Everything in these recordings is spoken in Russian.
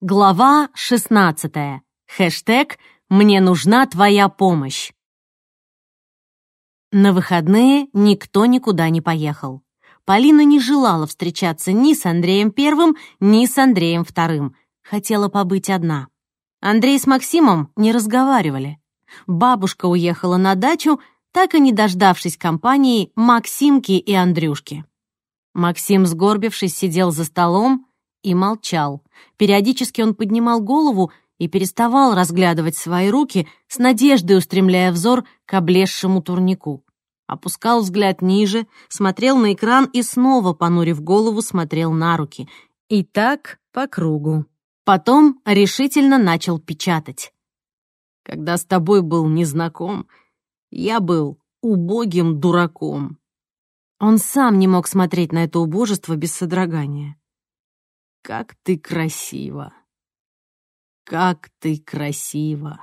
Глава 16. Хэштег «Мне нужна твоя помощь». На выходные никто никуда не поехал. Полина не желала встречаться ни с Андреем Первым, ни с Андреем Вторым. Хотела побыть одна. Андрей с Максимом не разговаривали. Бабушка уехала на дачу, так и не дождавшись компании Максимки и Андрюшки. Максим, сгорбившись, сидел за столом и молчал. Периодически он поднимал голову и переставал разглядывать свои руки, с надеждой устремляя взор к облезшему турнику. Опускал взгляд ниже, смотрел на экран и снова, понурив голову, смотрел на руки. И так по кругу. Потом решительно начал печатать. «Когда с тобой был незнаком, я был убогим дураком». Он сам не мог смотреть на это убожество без содрогания. «Как ты красива! Как ты красива!»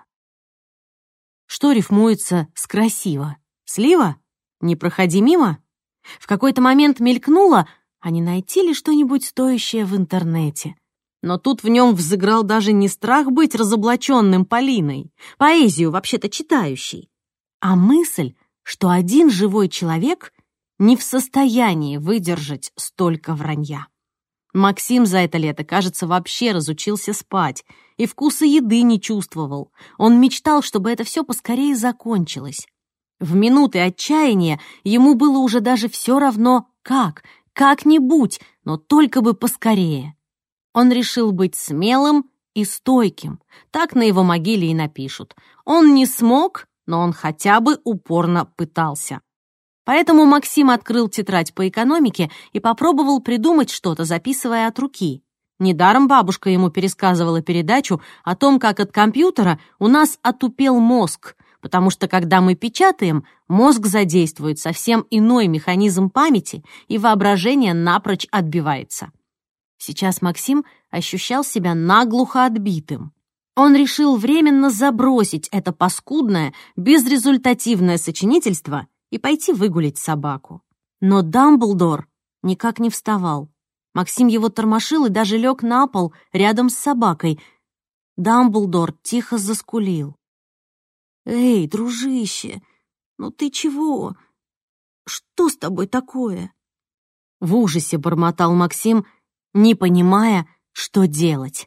Что рифмуется с «красиво»? Слива? Не проходи мимо? В какой-то момент мелькнуло, а не найти ли что-нибудь стоящее в интернете? Но тут в нем взыграл даже не страх быть разоблаченным Полиной, поэзию вообще-то читающей, а мысль, что один живой человек не в состоянии выдержать столько вранья. Максим за это лето, кажется, вообще разучился спать и вкуса еды не чувствовал. Он мечтал, чтобы это все поскорее закончилось. В минуты отчаяния ему было уже даже все равно как-нибудь, но только бы поскорее. Он решил быть смелым и стойким. Так на его могиле и напишут. Он не смог, но он хотя бы упорно пытался. Поэтому Максим открыл тетрадь по экономике и попробовал придумать что-то, записывая от руки. Недаром бабушка ему пересказывала передачу о том, как от компьютера у нас отупел мозг, потому что, когда мы печатаем, мозг задействует совсем иной механизм памяти, и воображение напрочь отбивается. Сейчас Максим ощущал себя наглухо отбитым. Он решил временно забросить это паскудное, безрезультативное сочинительство и пойти выгулить собаку. Но Дамблдор никак не вставал. Максим его тормошил и даже лег на пол рядом с собакой. Дамблдор тихо заскулил. «Эй, дружище, ну ты чего? Что с тобой такое?» В ужасе бормотал Максим, не понимая, что делать.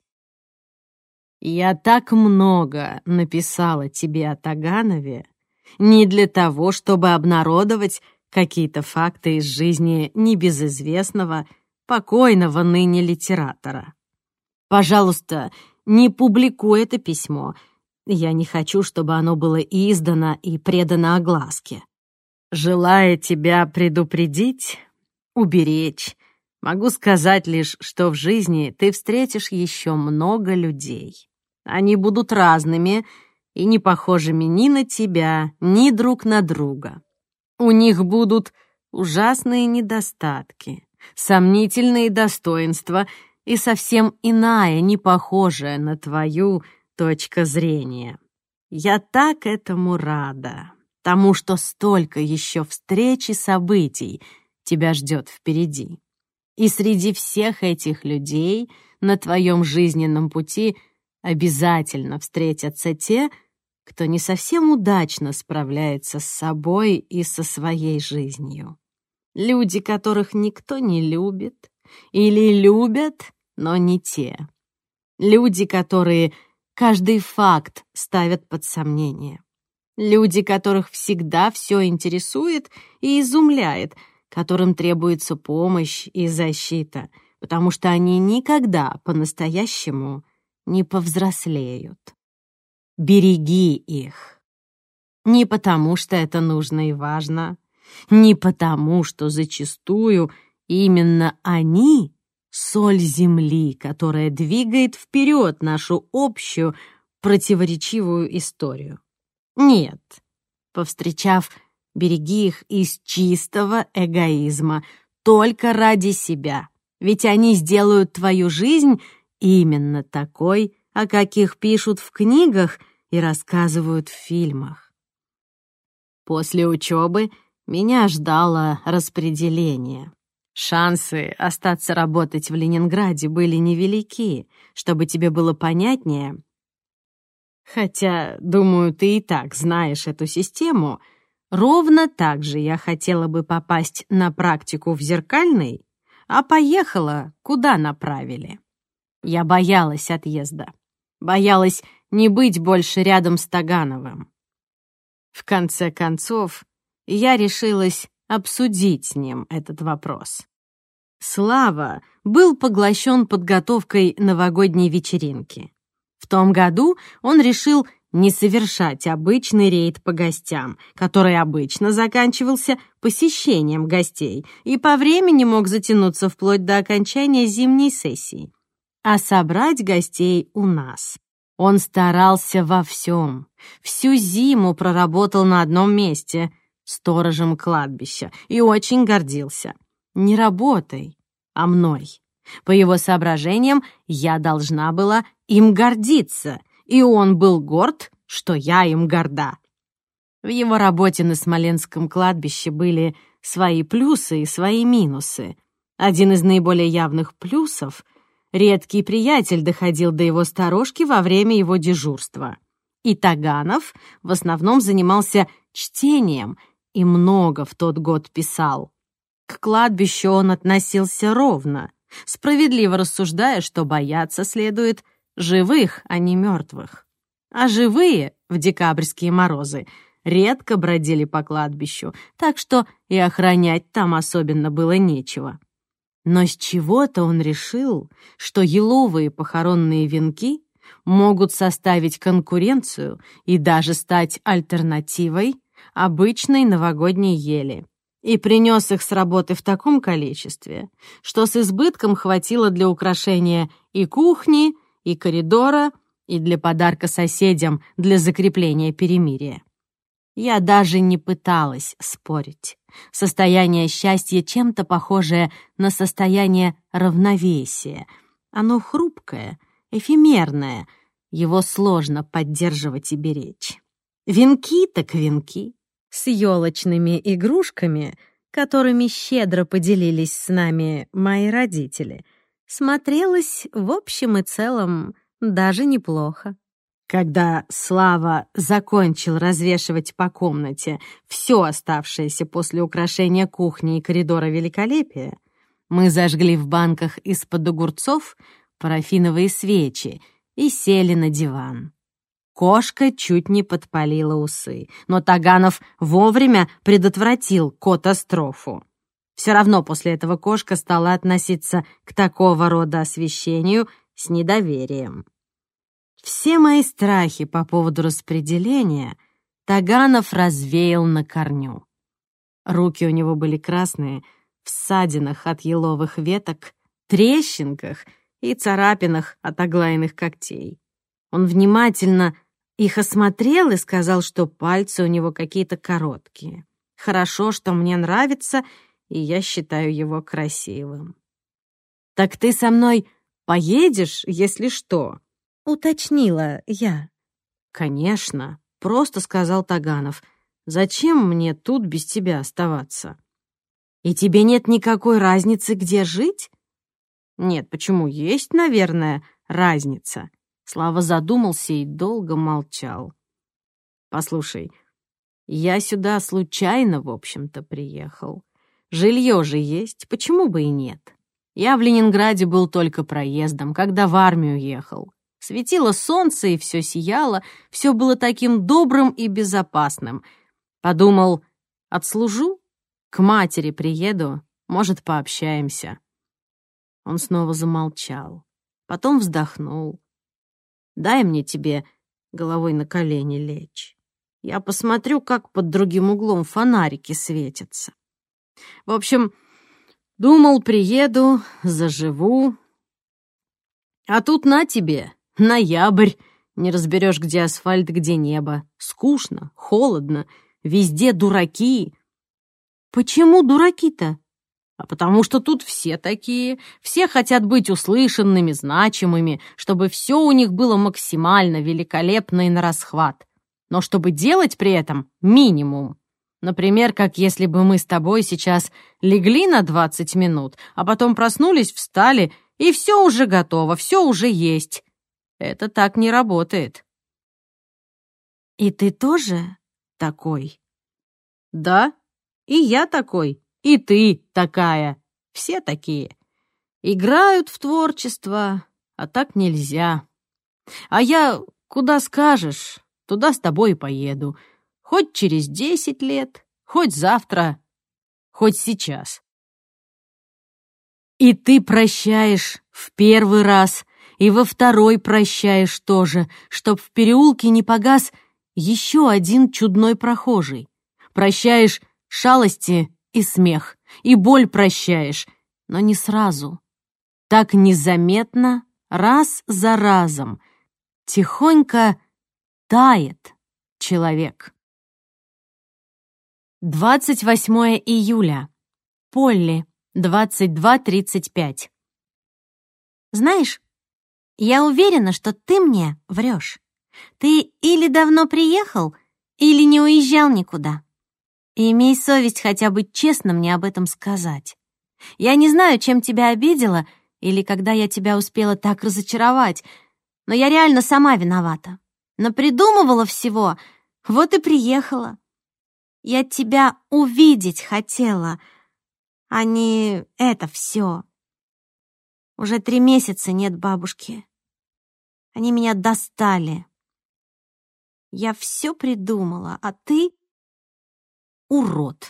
«Я так много написала тебе о Таганове, не для того, чтобы обнародовать какие-то факты из жизни небезызвестного, покойного ныне литератора. Пожалуйста, не публикуй это письмо. Я не хочу, чтобы оно было издано и предано огласке. Желая тебя предупредить, уберечь, могу сказать лишь, что в жизни ты встретишь еще много людей. Они будут разными и не похожими ни на тебя, ни друг на друга. У них будут ужасные недостатки, сомнительные достоинства и совсем иная, не похожая на твою точка зрения. Я так этому рада, тому, что столько еще встреч и событий тебя ждет впереди. И среди всех этих людей на твоем жизненном пути обязательно встретятся те, кто не совсем удачно справляется с собой и со своей жизнью. Люди, которых никто не любит, или любят, но не те. Люди, которые каждый факт ставят под сомнение. Люди, которых всегда все интересует и изумляет, которым требуется помощь и защита, потому что они никогда по-настоящему не повзрослеют. Береги их. Не потому, что это нужно и важно, не потому, что зачастую именно они — соль земли, которая двигает вперед нашу общую противоречивую историю. Нет, повстречав, береги их из чистого эгоизма, только ради себя, ведь они сделают твою жизнь именно такой, о каких пишут в книгах и рассказывают в фильмах. После учебы меня ждало распределение. Шансы остаться работать в Ленинграде были невелики, чтобы тебе было понятнее. Хотя, думаю, ты и так знаешь эту систему. Ровно так же я хотела бы попасть на практику в Зеркальный, а поехала, куда направили. Я боялась отъезда. Боялась не быть больше рядом с Тагановым. В конце концов, я решилась обсудить с ним этот вопрос. Слава был поглощен подготовкой новогодней вечеринки. В том году он решил не совершать обычный рейд по гостям, который обычно заканчивался посещением гостей и по времени мог затянуться вплоть до окончания зимней сессии, а собрать гостей у нас. Он старался во всем. Всю зиму проработал на одном месте, сторожем кладбища, и очень гордился. Не работой, а мной. По его соображениям, я должна была им гордиться, и он был горд, что я им горда. В его работе на Смоленском кладбище были свои плюсы и свои минусы. Один из наиболее явных плюсов — редкий приятель доходил до его сторожки во время его дежурства. И Таганов в основном занимался чтением и много в тот год писал. К кладбищу он относился ровно, справедливо рассуждая, что бояться следует живых, а не мертвых. А живые в декабрьские морозы редко бродили по кладбищу, так что и охранять там особенно было нечего. Но с чего-то он решил, что еловые похоронные венки могут составить конкуренцию и даже стать альтернативой обычной новогодней ели. И принес их с работы в таком количестве, что с избытком хватило для украшения и кухни, и коридора, и для подарка соседям для закрепления перемирия. Я даже не пыталась спорить. Состояние счастья чем-то похожее на состояние равновесия. Оно хрупкое, эфемерное, его сложно поддерживать и беречь. Венки так венки, с елочными игрушками, которыми щедро поделились с нами мои родители, смотрелось в общем и целом даже неплохо. Когда Слава закончил развешивать по комнате все оставшееся после украшения кухни и коридора великолепия, мы зажгли в банках из-под огурцов парафиновые свечи и сели на диван. Кошка чуть не подпалила усы, но Таганов вовремя предотвратил катастрофу. Все равно после этого кошка стала относиться к такого рода освещению с недоверием. Все мои страхи по поводу распределения Таганов развеял на корню. Руки у него были красные, в ссадинах от еловых веток, трещинках и царапинах от оглаянных когтей. Он внимательно их осмотрел и сказал, что пальцы у него какие-то короткие. Хорошо, что мне нравится, и я считаю его красивым. «Так ты со мной поедешь, если что?» — уточнила я. «Конечно», — просто сказал Таганов. «Зачем мне тут без тебя оставаться?» «И тебе нет никакой разницы, где жить?» «Нет, почему? Есть, наверное, разница». Слава задумался и долго молчал. «Послушай, я сюда случайно, в общем-то, приехал. Жилье же есть, почему бы и нет? Я в Ленинграде был только проездом, когда в армию ехал. Светило солнце, и все сияло, все было таким добрым и безопасным. Подумал, отслужу, к матери приеду, может, пообщаемся». Он снова замолчал, потом вздохнул. «Дай мне тебе головой на колени лечь. Я посмотрю, как под другим углом фонарики светятся. В общем, думал, приеду, заживу. А тут на тебе, ноябрь, не разберешь, где асфальт, где небо. Скучно, холодно, везде дураки». «Почему дураки-то?» «А потому что тут все такие, все хотят быть услышанными, значимыми, чтобы все у них было максимально великолепно и нарасхват. Но чтобы делать при этом минимум. Например, как если бы мы с тобой сейчас легли на 20 минут, а потом проснулись, встали, и все уже готово, все уже есть. Это так не работает. И ты тоже такой? Да, и я такой, и ты такая. Все такие. Играют в творчество, а так нельзя. А я куда скажешь, туда с тобой и поеду. Хоть через 10 лет, хоть завтра, хоть сейчас. И ты прощаешь в первый раз, и во второй прощаешь тоже, чтоб в переулке не погас еще один чудной прохожий. Прощаешь шалости и смех, и боль прощаешь, но не сразу. Так незаметно, раз за разом, тихонько тает человек. 28 июля. Полли, 22:35. Знаешь, я уверена, что ты мне врешь. Ты или давно приехал, или не уезжал никуда. И имей совесть хотя бы честно мне об этом сказать. Я не знаю, чем тебя обидела, или когда я тебя успела так разочаровать, но я реально сама виновата. Напридумывала всего, вот и приехала. Я тебя увидеть хотела, а не это все. Уже 3 месяца нет бабушки. Они меня достали. Я все придумала, а ты — урод.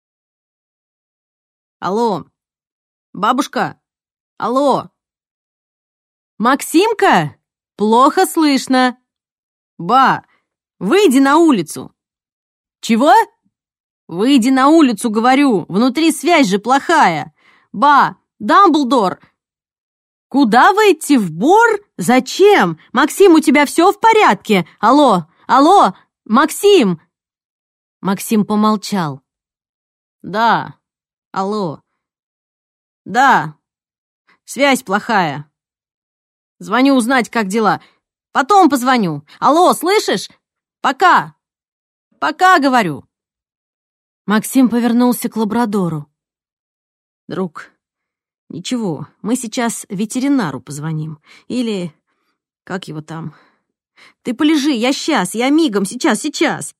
Алло, бабушка, алло. Максимка, плохо слышно. Ба, выйди на улицу. Чего? Выйди на улицу, говорю, внутри связь же плохая. Ба, Дамблдор. Куда выйти, в Бор? Зачем? Максим, у тебя все в порядке? Алло, алло, Максим. Максим помолчал. Да, алло. Да, связь плохая. Звоню узнать, как дела. Потом позвоню. Алло, слышишь? Пока. Пока, говорю. Максим повернулся к лабрадору. Друг, ничего, мы сейчас ветеринару позвоним. Или как его там? Ты полежи, я мигом, сейчас.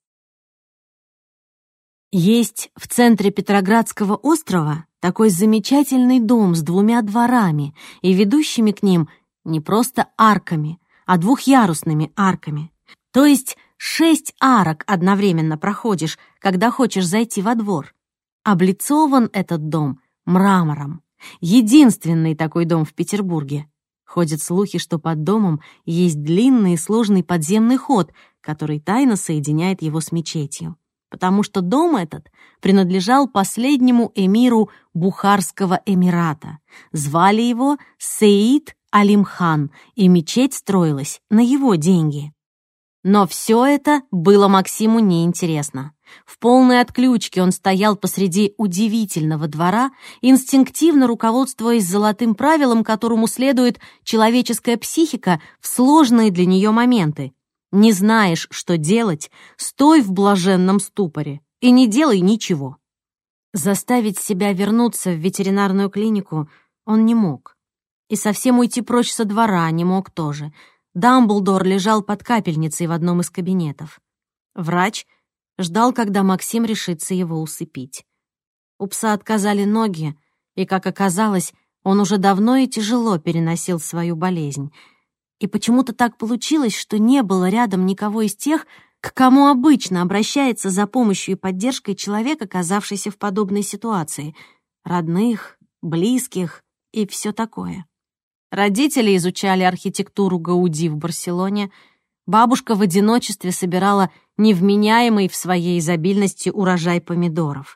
Есть в центре Петроградского острова такой замечательный дом с 2 дворами и ведущими к ним не просто арками, а 2-ярусными арками. То есть 6 арок одновременно проходишь, когда хочешь зайти во двор. Облицован этот дом мрамором. Единственный такой дом в Петербурге. Ходят слухи, что под домом есть длинный и сложный подземный ход, который тайно соединяет его с мечетью. Потому что дом этот принадлежал последнему эмиру Бухарского эмирата. Звали его Сеид Алим-хан, и мечеть строилась на его деньги. Но все это было Максиму неинтересно. В полной отключке он стоял посреди удивительного двора, инстинктивно руководствуясь золотым правилом, которому следует человеческая психика в сложные для нее моменты. Не знаешь, что делать, стой в блаженном ступоре и не делай ничего. Заставить себя вернуться в ветеринарную клинику он не мог. И совсем уйти прочь со двора не мог тоже. Дамблдор лежал под капельницей в одном из кабинетов. Врач ждал, когда Максим решится его усыпить. У пса отказали ноги, и, как оказалось, он уже давно и тяжело переносил свою болезнь. И почему-то так получилось, что не было рядом никого из тех, к кому обычно обращается за помощью и поддержкой человек, оказавшийся в подобной ситуации. Родных, близких и все такое. Родители изучали архитектуру Гауди в Барселоне, бабушка в одиночестве собирала невменяемый в своей изобильности урожай помидоров.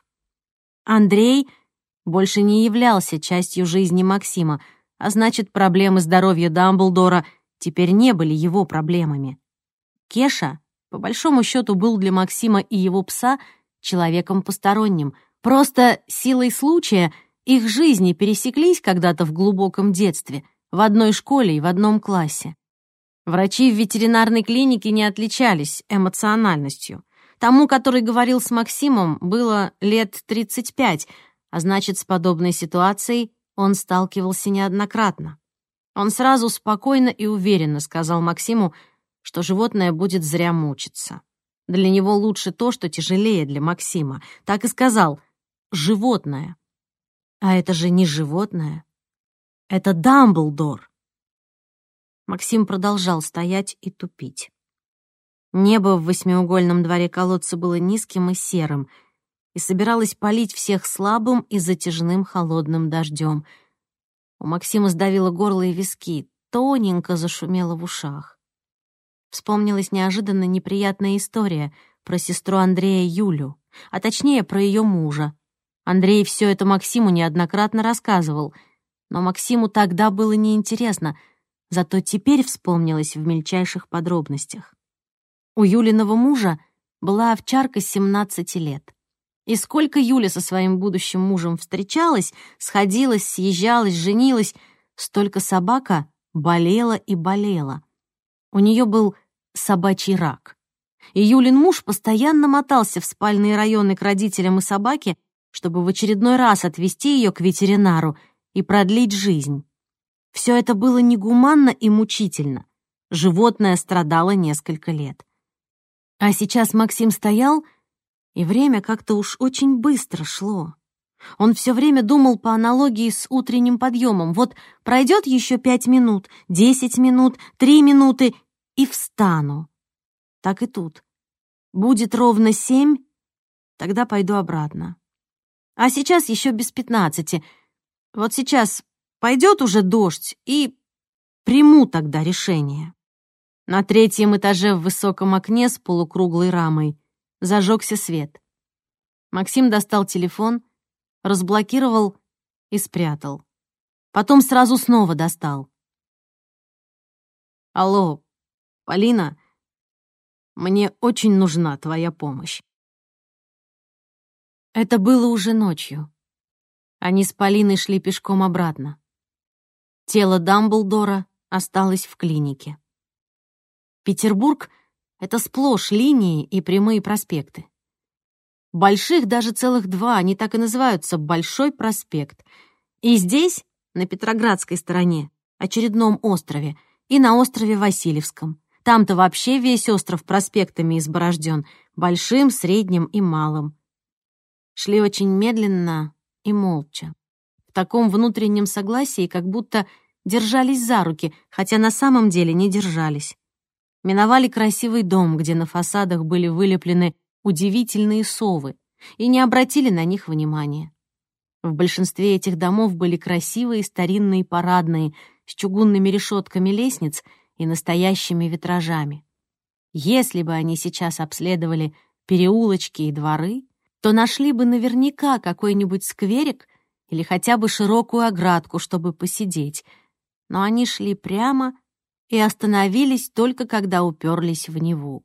Андрей больше не являлся частью жизни Максима, а значит, проблемы здоровья Дамблдора теперь не были его проблемами. Кеша, по большому счету, был для Максима и его пса человеком посторонним. Просто силой случая их жизни пересеклись когда-то в глубоком детстве, в одной школе и в одном классе. Врачи в ветеринарной клинике не отличались эмоциональностью. Тому, который говорил с Максимом, было лет 35, а значит, с подобной ситуацией он сталкивался неоднократно. Он сразу спокойно и уверенно сказал Максиму, что животное будет зря мучиться. Для него лучше то, что тяжелее для Максима. Так и сказал «животное». А это же не животное. Это Дамблдор. Максим продолжал стоять и тупить. Небо в восьмиугольном дворе колодца было низким и серым и собиралось палить всех слабым и затяжным холодным дождем. У Максима сдавило горло и виски, тоненько зашумело в ушах. Вспомнилась неожиданно неприятная история про сестру Андрея Юлю, а точнее про ее мужа. Андрей все это Максиму неоднократно рассказывал, но Максиму тогда было неинтересно, зато теперь вспомнилось в мельчайших подробностях. У Юлиного мужа была овчарка 17 лет. И сколько Юля со своим будущим мужем встречалась, сходилась, съезжалась, женилась, столько собака болела и болела. У нее был собачий рак. И Юлин муж постоянно мотался в спальные районы к родителям и собаке, чтобы в очередной раз отвезти ее к ветеринару и продлить жизнь. Все это было негуманно и мучительно. Животное страдало несколько лет. А сейчас Максим стоял, и время как-то уж очень быстро шло. Он все время думал по аналогии с утренним подъемом. Вот пройдет еще 5 минут, 10 минут, 3 минуты, и встану. Так и тут. Будет ровно 7, тогда пойду обратно. А сейчас еще без 15. Вот сейчас пойдет уже дождь, и приму тогда решение. На 3-м этаже в высоком окне с полукруглой рамой зажегся свет. Максим достал телефон, разблокировал и спрятал. Потом сразу снова достал. «Алло, Полина, мне очень нужна твоя помощь». Это было уже ночью. Они с Полиной шли пешком обратно. Тело Дамблдора осталось в клинике. Петербург — это сплошь линии и прямые проспекты. Больших даже целых 2, они так и называются «Большой проспект». И здесь, на Петроградской стороне, очередном острове, и на острове Васильевском. Там-то вообще весь остров проспектами изборожден, большим, средним и малым. Шли очень медленно и молча. В таком внутреннем согласии, как будто держались за руки, хотя на самом деле не держались. Миновали красивый дом, где на фасадах были вылеплены удивительные совы, и не обратили на них внимания. В большинстве этих домов были красивые старинные парадные с чугунными решетками лестниц и настоящими витражами. Если бы они сейчас обследовали переулочки и дворы, то нашли бы наверняка какой-нибудь скверик или хотя бы широкую оградку, чтобы посидеть. Но они шли прямо и остановились только когда уперлись в Неву.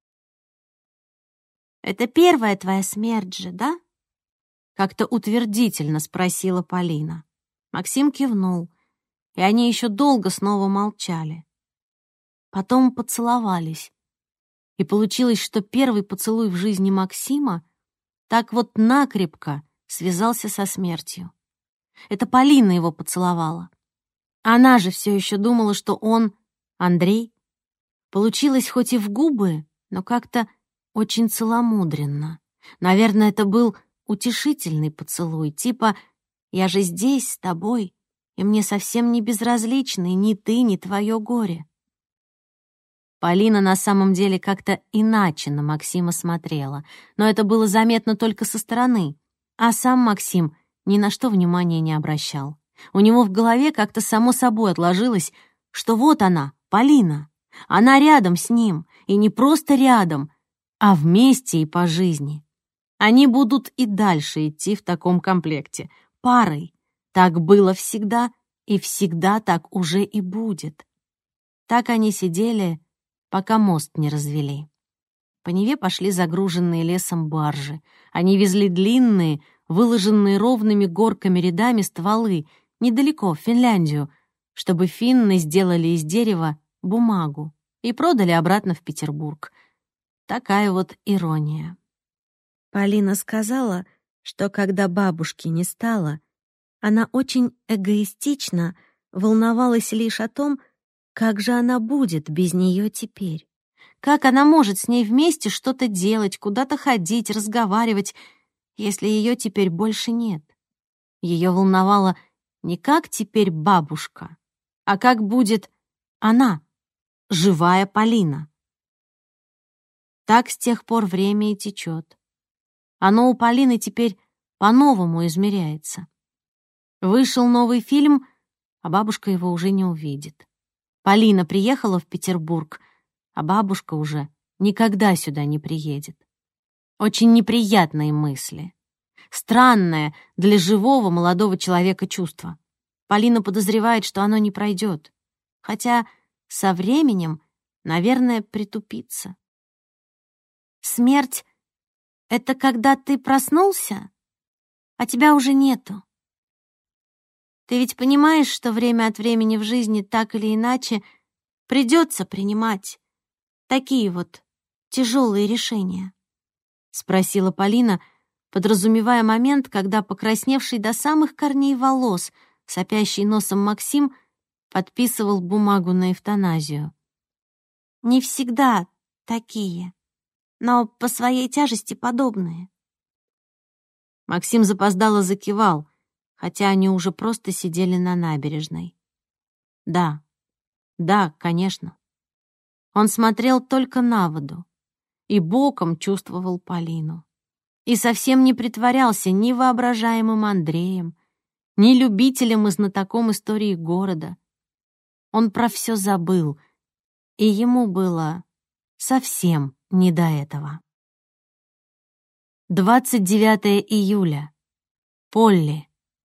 «Это первая твоя смерть же, да?» — как-то утвердительно спросила Полина. Максим кивнул, и они еще долго снова молчали. Потом поцеловались. И получилось, что первый поцелуй в жизни Максима так вот накрепко связался со смертью. Это Полина его поцеловала. Она же все еще думала, что он Андрей. Получилось хоть и в губы, но как-то очень целомудренно. Наверное, это был утешительный поцелуй, типа «я же здесь с тобой, и мне совсем не безразличны ни ты, ни твое горе». Полина на самом деле как-то иначе на Максима смотрела, но это было заметно только со стороны, а сам Максим ни на что внимания не обращал. У него в голове как-то само собой отложилось, что вот она, Полина, она рядом с ним, и не просто рядом, а вместе и по жизни. Они будут и дальше идти в таком комплекте, парой. Так было всегда, и всегда так уже и будет. Так они сидели, пока мост не развели. По Неве пошли загруженные лесом баржи. Они везли длинные, выложенные ровными горками рядами стволы, недалеко, в Финляндию, чтобы финны сделали из дерева бумагу и продали обратно в Петербург. такая вот ирония. Полина сказала, что когда бабушки не стало, она очень эгоистично волновалась лишь о том, как же она будет без нее теперь. Как она может с ней вместе что-то делать, куда-то ходить, разговаривать, если ее теперь больше нет? Ее волновало не как теперь бабушка, а как будет она, живая Полина. Так с тех пор время и течет. Оно у Полины теперь по-новому измеряется. Вышел новый фильм, а бабушка его уже не увидит. Полина приехала в Петербург, а бабушка уже никогда сюда не приедет. Очень неприятные мысли. Странное для живого молодого человека чувство. Полина подозревает, что оно не пройдет. Хотя со временем, наверное, притупится. Смерть — это когда ты проснулся, а тебя уже нету. Ты ведь понимаешь, что время от времени в жизни так или иначе придется принимать такие вот тяжелые решения? Спросила Полина, подразумевая момент, когда покрасневший до самых корней волос, сопящий носом Максим, подписывал бумагу на эвтаназию. Не всегда такие, но по своей тяжести подобные. Максим запоздало закивал, хотя они уже просто сидели на набережной. Да, конечно. Он смотрел только на воду и боком чувствовал Полину. И совсем не притворялся ни воображаемым Андреем, ни любителем и знатоком истории города. Он про все забыл, и ему было совсем не до этого. 29 июля. Полли.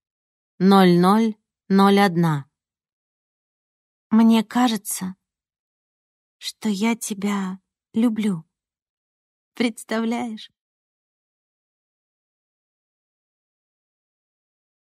00:01. Мне кажется, что я тебя люблю. Представляешь?